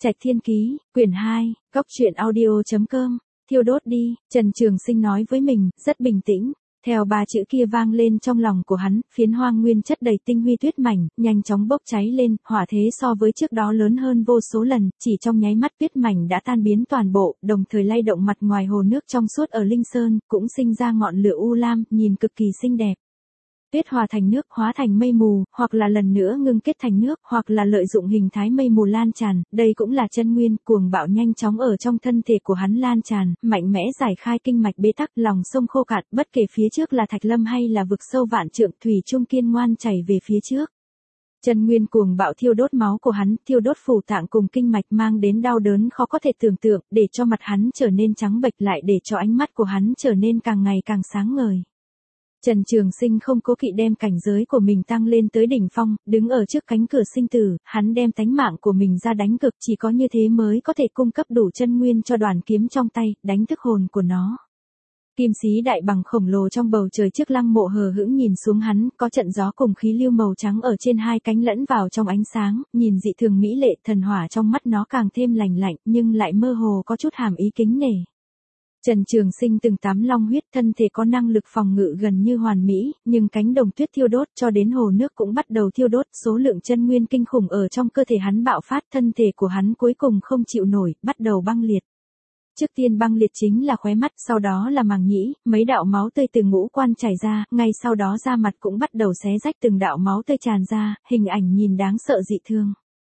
Trạch Thiên Ký, quyển 2, góc truyện audio.com, thiêu đốt đi, Trần Trường Sinh nói với mình, rất bình tĩnh. Theo ba chữ kia vang lên trong lòng của hắn, phiến hoang nguyên chất đầy tinh huy tuyết mảnh, nhanh chóng bốc cháy lên, hỏa thế so với trước đó lớn hơn vô số lần, chỉ trong nháy mắt tuyết mảnh đã tan biến toàn bộ, đồng thời lay động mặt ngoài hồ nước trong suốt ở Linh Sơn, cũng sinh ra ngọn lửa u lam, nhìn cực kỳ xinh đẹp. Tuyết hòa thành nước, hóa thành mây mù, hoặc là lần nữa ngưng kết thành nước, hoặc là lợi dụng hình thái mây mù lan tràn, đây cũng là chân nguyên, cuồng bạo nhanh chóng ở trong thân thể của hắn lan tràn, mạnh mẽ giải khai kinh mạch bế tắc, lòng sông khô cạn, bất kể phía trước là thạch lâm hay là vực sâu vạn trượng, thủy chung kiên ngoan chảy về phía trước. Chân nguyên cuồng bạo thiêu đốt máu của hắn, thiêu đốt phủ tạng cùng kinh mạch, mang đến đau đớn khó có thể tưởng tượng, để cho mặt hắn trở nên trắng bệch, lại để cho ánh mắt của hắn trở nên càng ngày càng sáng ngời. Trần Trường Sinh không cố kỵ đem cảnh giới của mình tăng lên tới đỉnh phong, đứng ở trước cánh cửa sinh tử, hắn đem tánh mạng của mình ra đánh cực, chỉ có như thế mới có thể cung cấp đủ chân nguyên cho đoàn kiếm trong tay, đánh thức hồn của nó. Kim sĩ đại bằng khổng lồ trong bầu trời trước lăng mộ hờ hững nhìn xuống hắn, có trận gió cùng khí lưu màu trắng ở trên hai cánh lẫn vào trong ánh sáng, nhìn dị thường mỹ lệ, thần hỏa trong mắt nó càng thêm lành lạnh, nhưng lại mơ hồ có chút hàm ý kính nể. Trần Trường Sinh từng tắm long huyết, thân thể có năng lực phòng ngự gần như hoàn mỹ, nhưng cánh đồng tuyết thiêu đốt cho đến hồ nước cũng bắt đầu thiêu đốt, số lượng chân nguyên kinh khủng ở trong cơ thể hắn bạo phát, thân thể của hắn cuối cùng không chịu nổi, bắt đầu băng liệt. Trước tiên băng liệt chính là khóe mắt, sau đó là màng nhĩ, mấy đạo máu tươi từ ngũ quan chảy ra, ngay sau đó da mặt cũng bắt đầu xé rách, từng đạo máu tươi tràn ra, hình ảnh nhìn đáng sợ dị thương.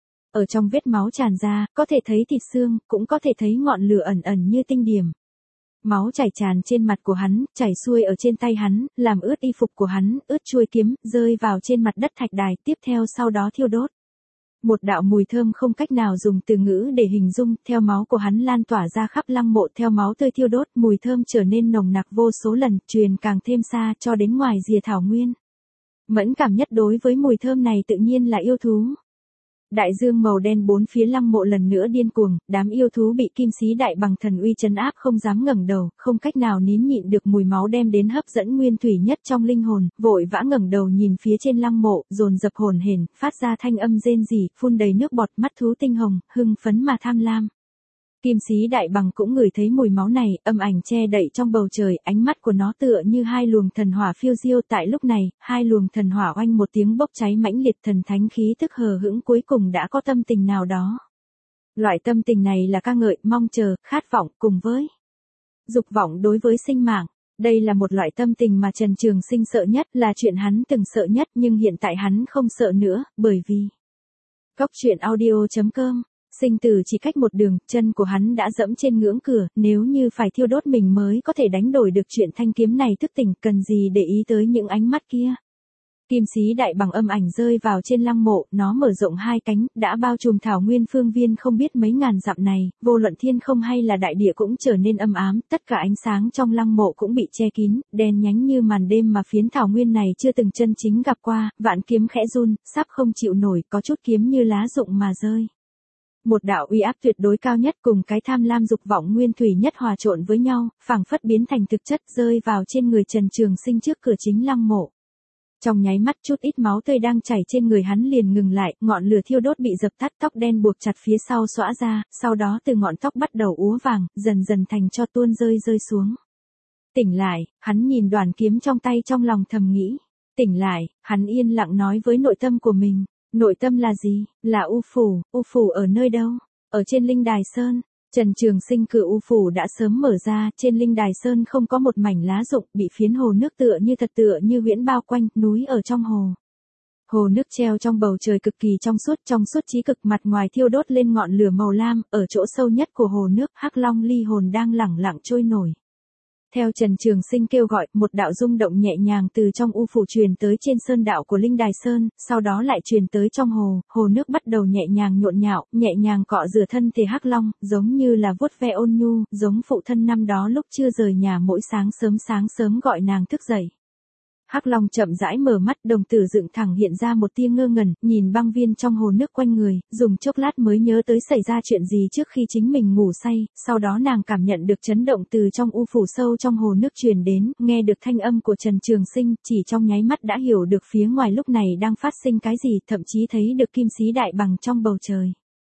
Ở trong vết máu tràn ra, có thể thấy thịt xương, cũng có thể thấy ngọn lửa ẩn ẩn như tinh điểm. Máu chảy tràn trên mặt của hắn, chảy xuôi ở trên tay hắn, làm ướt y phục của hắn, ướt chuôi kiếm, rơi vào trên mặt đất thạch đài, tiếp theo sau đó thiêu đốt. Một đạo mùi thơm không cách nào dùng từ ngữ để hình dung, theo máu của hắn lan tỏa ra khắp lăng mộ, theo máu tươi thiêu đốt, mùi thơm trở nên nồng nặc vô số lần, truyền càng thêm xa, cho đến ngoài rìa thảo nguyên. Mẫn cảm nhất đối với mùi thơm này tự nhiên là yêu thú. Đại dương màu đen bốn phía lăng mộ lần nữa điên cuồng, đám yêu thú bị kim sĩ đại bằng thần uy trấn áp không dám ngẩng đầu, không cách nào nín nhịn được mùi máu đem đến hấp dẫn nguyên thủy nhất trong linh hồn, vội vã ngẩng đầu nhìn phía trên lăng mộ, dồn dập hồn hển, phát ra thanh âm rên rỉ, phun đầy nước bọt, mắt thú tinh hồng, hưng phấn mà tham lam. Kim sĩ đại bằng cũng ngửi thấy mùi máu này, âm ảnh che đậy trong bầu trời, ánh mắt của nó tựa như hai luồng thần hỏa phiêu diêu, tại lúc này, hai luồng thần hỏa oanh một tiếng bốc cháy mãnh liệt, thần thánh khí tức hờ hững cuối cùng đã có tâm tình nào đó. Loại tâm tình này là ca ngợi, mong chờ, khát vọng, cùng với dục vọng đối với sinh mạng. Đây là một loại tâm tình mà Trần Trường Sinh sợ nhất, là chuyện hắn từng sợ nhất, nhưng hiện tại hắn không sợ nữa, bởi vì góc truyện audio.com. Sinh tử chỉ cách một đường, chân của hắn đã dẫm trên ngưỡng cửa, nếu như phải thiêu đốt mình mới có thể đánh đổi được chuyện thanh kiếm này thức tỉnh, cần gì để ý tới những ánh mắt kia. Kim sĩ đại bằng âm ảnh rơi vào trên lăng mộ, nó mở rộng hai cánh, đã bao trùm thảo nguyên phương viên không biết mấy ngàn dặm này, vô luận thiên không hay là đại địa cũng trở nên âm ám, tất cả ánh sáng trong lăng mộ cũng bị che kín, đen nhánh như màn đêm mà phiến thảo nguyên này chưa từng chân chính gặp qua, vạn kiếm khẽ run, sắp không chịu nổi, có chút kiếm như lá rụng mà rơi. Một đạo uy áp tuyệt đối cao nhất cùng cái tham lam dục vọng nguyên thủy nhất hòa trộn với nhau, phảng phất biến thành thực chất, rơi vào trên người Trần Trường Sinh trước cửa chính lăng mộ. Trong nháy mắt chút ít máu tươi đang chảy trên người hắn liền ngừng lại, ngọn lửa thiêu đốt bị dập tắt, tóc đen buộc chặt phía sau xõa ra, sau đó từ ngọn tóc bắt đầu úa vàng, dần dần thành tro tuôn rơi xuống. Tỉnh lại, hắn nhìn đoàn kiếm trong tay trong lòng thầm nghĩ. Tỉnh lại, hắn yên lặng nói với nội tâm của mình. Nội tâm là gì? Là U Phủ ở nơi đâu? Ở trên Linh Đài Sơn. Trần Trường Sinh cửa U Phủ đã sớm mở ra, trên Linh Đài Sơn không có một mảnh lá rụng, bị phiến hồ nước tựa như huyễn bao quanh, núi ở trong hồ. Hồ nước treo trong bầu trời cực kỳ trong suốt chí cực, mặt ngoài thiêu đốt lên ngọn lửa màu lam, ở chỗ sâu nhất của hồ nước, Hắc Long ly hồn đang lẳng lặng trôi nổi. Theo Trần Trường Sinh kêu gọi, một đạo rung động nhẹ nhàng từ trong U Phủ truyền tới trên sơn đạo của Linh Đài Sơn, sau đó lại truyền tới trong hồ nước bắt đầu nhẹ nhàng nhộn nhạo, nhẹ nhàng cọ rửa thân thể Hắc Long, giống như là vuốt ve ôn nhu, giống phụ thân năm đó lúc chưa rời nhà mỗi sáng sớm gọi nàng thức dậy. Hắc Long chậm rãi mở mắt, đồng tử dựng thẳng hiện ra một tia ngơ ngẩn, nhìn băng viên trong hồ nước quanh người, dùng chốc lát mới nhớ tới xảy ra chuyện gì trước khi chính mình ngủ say, sau đó nàng cảm nhận được chấn động từ trong U Phủ sâu trong hồ nước truyền đến, nghe được thanh âm của Trần Trường Sinh, chỉ trong nháy mắt đã hiểu được phía ngoài lúc này đang phát sinh cái gì, thậm chí thấy được kim sĩ đại bằng trong bầu trời.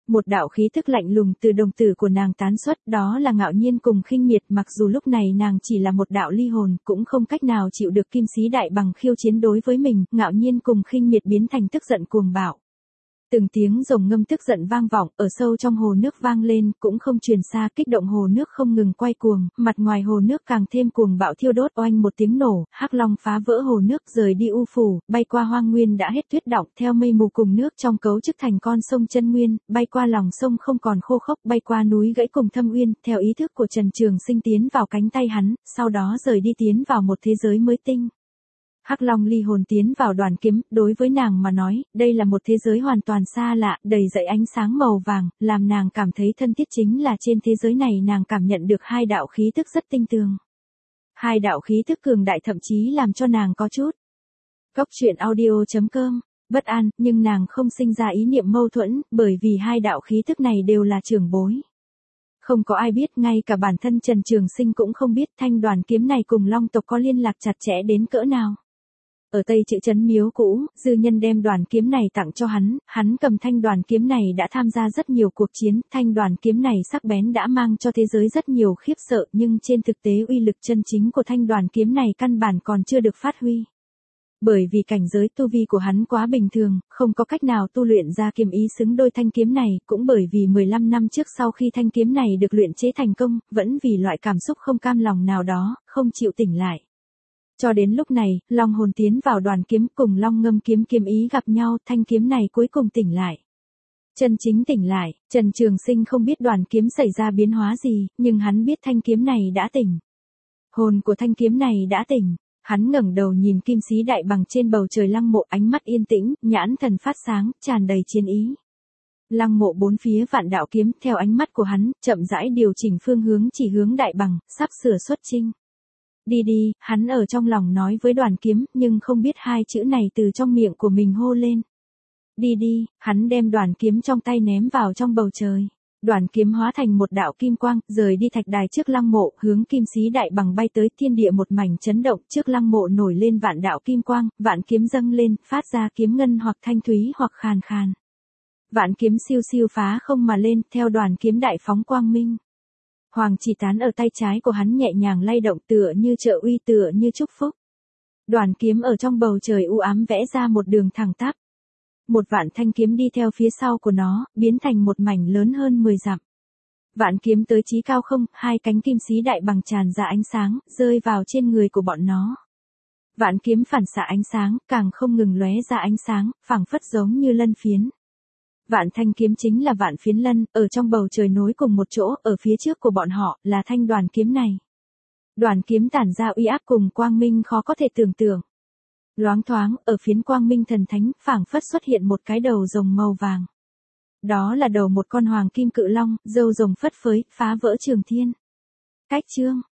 Một đạo khí tức lạnh lùng từ đồng tử của nàng tán xuất, đó là ngạo nhiên cùng khinh miệt, mặc dù lúc này nàng chỉ là một đạo ly hồn, cũng không cách nào chịu được kim sĩ đại bằng khiêu chiến đối với mình, ngạo nhiên cùng khinh miệt biến thành tức giận cuồng bạo. Từng tiếng rồng ngâm tức giận vang vọng, ở sâu trong hồ nước vang lên, cũng không truyền xa, kích động hồ nước không ngừng quay cuồng, mặt ngoài hồ nước càng thêm cuồng bạo thiêu đốt, oanh một tiếng nổ, hắc long phá vỡ hồ nước rời đi u phủ, bay qua hoang nguyên đã hết tuyết đọng, theo mây mù cùng nước trong cấu chức thành con sông chân nguyên, bay qua lòng sông không còn khô khốc, bay qua núi gãy cùng thâm uyên, theo ý thức của Trần Trường Sinh tiến vào cánh tay hắn, sau đó rời đi tiến vào một thế giới mới tinh. Hắc Long ly hồn tiến vào đoàn kiếm, đối với nàng mà nói, đây là một thế giới hoàn toàn xa lạ, đầy dẫy ánh sáng màu vàng, làm nàng cảm thấy thân thiết chính là trên thế giới này nàng cảm nhận được hai đạo khí tức rất tinh tường. Hai đạo khí tức cường đại thậm chí làm cho nàng có chút. Cốc truyện audio.com, bất an, nhưng nàng không sinh ra ý niệm mâu thuẫn, bởi vì hai đạo khí tức này đều là trưởng bối. Không có ai biết, ngay cả bản thân Trần Trường Sinh cũng không biết thanh đoàn kiếm này cùng Long tộc có liên lạc chặt chẽ đến cỡ nào. Ở Tây Chữ Trấn miếu cũ, dư nhân đem đoàn kiếm này tặng cho hắn cầm thanh đoàn kiếm này đã tham gia rất nhiều cuộc chiến, thanh đoàn kiếm này sắc bén đã mang cho thế giới rất nhiều khiếp sợ, nhưng trên thực tế uy lực chân chính của thanh đoàn kiếm này căn bản còn chưa được phát huy. Bởi vì cảnh giới tu vi của hắn quá bình thường, không có cách nào tu luyện ra kiếm ý xứng đôi thanh kiếm này, cũng bởi vì 15 năm trước sau khi thanh kiếm này được luyện chế thành công, vẫn vì loại cảm xúc không cam lòng nào đó, không chịu tỉnh lại. Cho đến lúc này, long hồn tiến vào đoàn kiếm cùng long ngâm kiếm kiếm ý gặp nhau, thanh kiếm này cuối cùng tỉnh lại. Chân chính tỉnh lại, Trần Trường Sinh không biết đoàn kiếm xảy ra biến hóa gì, nhưng hắn biết thanh kiếm này đã tỉnh. Hồn của thanh kiếm này đã tỉnh. Hắn ngẩng đầu nhìn kim sĩ đại bằng trên bầu trời lăng mộ, ánh mắt yên tĩnh, nhãn thần phát sáng, tràn đầy chiến ý. Lăng mộ bốn phía vạn đạo kiếm, theo ánh mắt của hắn, chậm rãi điều chỉnh phương hướng chỉ hướng đại bằng, sắp sửa xuất chinh. Đi đi, hắn ở trong lòng nói với đoàn kiếm, nhưng không biết hai chữ này từ trong miệng của mình hô lên. Đi đi, hắn đem đoàn kiếm trong tay ném vào trong bầu trời. Đoàn kiếm hóa thành một đạo kim quang, rời đi thạch đài trước lăng mộ, hướng kim sĩ đại bằng bay tới, thiên địa một mảnh chấn động, trước lăng mộ nổi lên vạn đạo kim quang, vạn kiếm dâng lên, phát ra kiếm ngân hoặc thanh thúy hoặc khàn khàn. Vạn kiếm siêu siêu phá không mà lên, theo đoàn kiếm đại phóng quang minh. Hoàng chỉ tán ở tay trái của hắn nhẹ nhàng lay động, tựa như trợ uy, tựa như chúc phúc. Đoàn kiếm ở trong bầu trời u ám vẽ ra một đường thẳng tắp. Một vạn thanh kiếm đi theo phía sau của nó, biến thành một mảnh lớn hơn 10 dặm. Vạn kiếm tới chí cao không, hai cánh kim sĩ đại bằng tràn ra ánh sáng, rơi vào trên người của bọn nó. Vạn kiếm phản xạ ánh sáng, càng không ngừng lóe ra ánh sáng, phảng phất giống như lân phiến. Vạn thanh kiếm chính là vạn phiến lân, ở trong bầu trời nối cùng một chỗ, ở phía trước của bọn họ, là thanh đoàn kiếm này. Đoàn kiếm tản ra uy áp cùng quang minh khó có thể tưởng tượng. Loáng thoáng, ở phiến quang minh thần thánh, phảng phất xuất hiện một cái đầu rồng màu vàng. Đó là đầu một con hoàng kim cự long, râu rồng phất phới, phá vỡ trường thiên. Cách chương.